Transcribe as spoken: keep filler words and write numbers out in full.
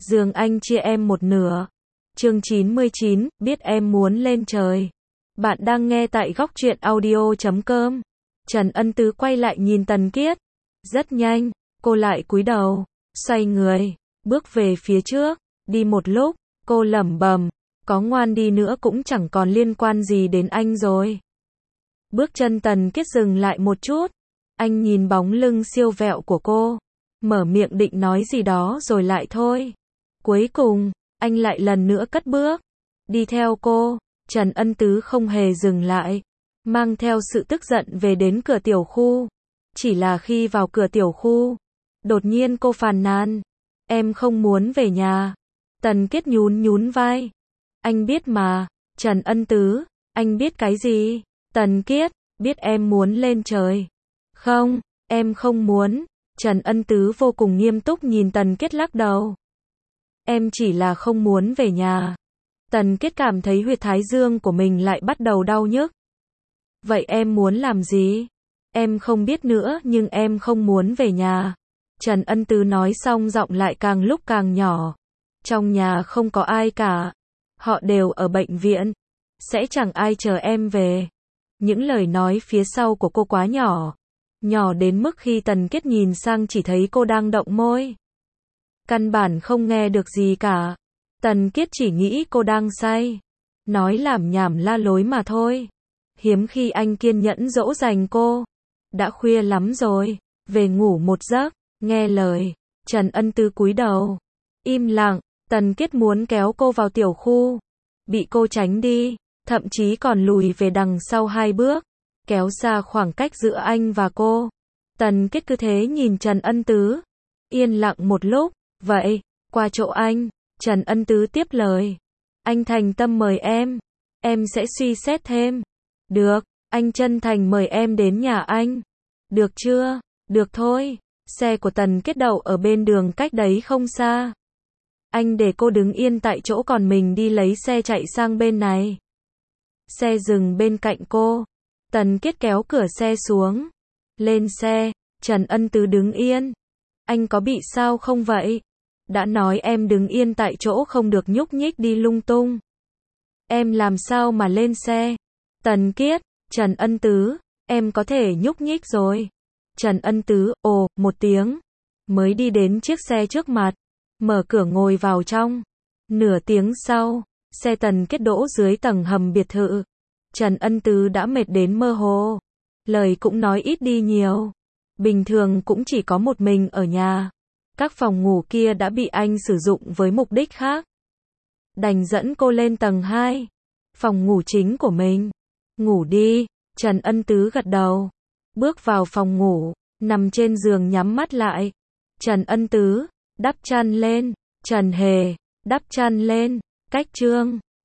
giường anh chia em một nửa. Chương chín mươi chín, biết em muốn lên trời. Bạn đang nghe tại góc truyện audio chấm com. Trần Ân Tứ quay lại nhìn Tần Kiết. Rất nhanh, cô lại cúi đầu, xoay người, bước về phía trước. Đi một lúc, cô lẩm bẩm, có ngoan đi nữa cũng chẳng còn liên quan gì đến anh rồi. Bước chân Tần Kiết dừng lại một chút. Anh nhìn bóng lưng siêu vẹo của cô, mở miệng định nói gì đó rồi lại thôi. Cuối cùng, anh lại lần nữa cất bước, đi theo cô. Trần Ân Tứ không hề dừng lại, mang theo sự tức giận về đến cửa tiểu khu. Chỉ là khi vào cửa tiểu khu, đột nhiên cô phàn nàn, em không muốn về nhà. Tần Kiết nhún nhún vai. Anh biết mà. Trần Ân Tứ, anh biết cái gì? Tần Kiết, biết em muốn lên trời. Không, em không muốn. Trần Ân Tứ vô cùng nghiêm túc nhìn Tần Kiết lắc đầu. Em chỉ là không muốn về nhà. Tần Kiết cảm thấy huyệt thái dương của mình lại bắt đầu đau nhức. Vậy em muốn làm gì? Em không biết nữa nhưng em không muốn về nhà. Trần Ân Tứ nói xong giọng lại càng lúc càng nhỏ. Trong nhà không có ai cả. Họ đều ở bệnh viện. Sẽ chẳng ai chờ em về. Những lời nói phía sau của cô quá nhỏ. Nhỏ đến mức khi Tần Kiết nhìn sang chỉ thấy cô đang động môi. Căn bản không nghe được gì cả. Tần Kiết chỉ nghĩ cô đang say. Nói lảm nhảm la lối mà thôi. Hiếm khi anh kiên nhẫn dỗ dành cô. Đã khuya lắm rồi. Về ngủ một giấc. Nghe lời. Trần Ân Tứ cúi đầu. Im lặng. Tần Kiết muốn kéo cô vào tiểu khu. Bị cô tránh đi. Thậm chí còn lùi về đằng sau hai bước. Kéo xa khoảng cách giữa anh và cô. Tần Kiết cứ thế nhìn Trần Ân Tứ. Yên lặng một lúc. Vậy, qua chỗ anh. Trần Ân Tứ tiếp lời. Anh thành tâm mời em. Em sẽ suy xét thêm. Được, anh chân thành mời em đến nhà anh. Được chưa? Được thôi. Xe của Tần Kiết đậu ở bên đường cách đấy không xa. Anh để cô đứng yên tại chỗ còn mình đi lấy xe chạy sang bên này. Xe dừng bên cạnh cô. Tần Kiết kéo cửa xe xuống. Lên xe. Trần Ân Tứ đứng yên. Anh có bị sao không vậy? Đã nói em đứng yên tại chỗ không được nhúc nhích đi lung tung. Em làm sao mà lên xe? Tần Kiết, Trần Ân Tứ, em có thể nhúc nhích rồi. Trần Ân Tứ, ồ, một tiếng. Mới đi đến chiếc xe trước mặt. Mở cửa ngồi vào trong. Nửa tiếng sau, xe Tần Kiết đỗ dưới tầng hầm biệt thự. Trần Ân Tứ đã mệt đến mơ hồ. Lời cũng nói ít đi nhiều. Bình thường cũng chỉ có một mình ở nhà. Các phòng ngủ kia đã bị anh sử dụng với mục đích khác. Đành dẫn cô lên tầng hai. Phòng ngủ chính của mình. Ngủ đi. Trần Ân Tứ gật đầu. Bước vào phòng ngủ. Nằm trên giường nhắm mắt lại. Trần Ân Tứ. Đắp chăn lên. Trần Hề. Đắp chăn lên. Cách trương.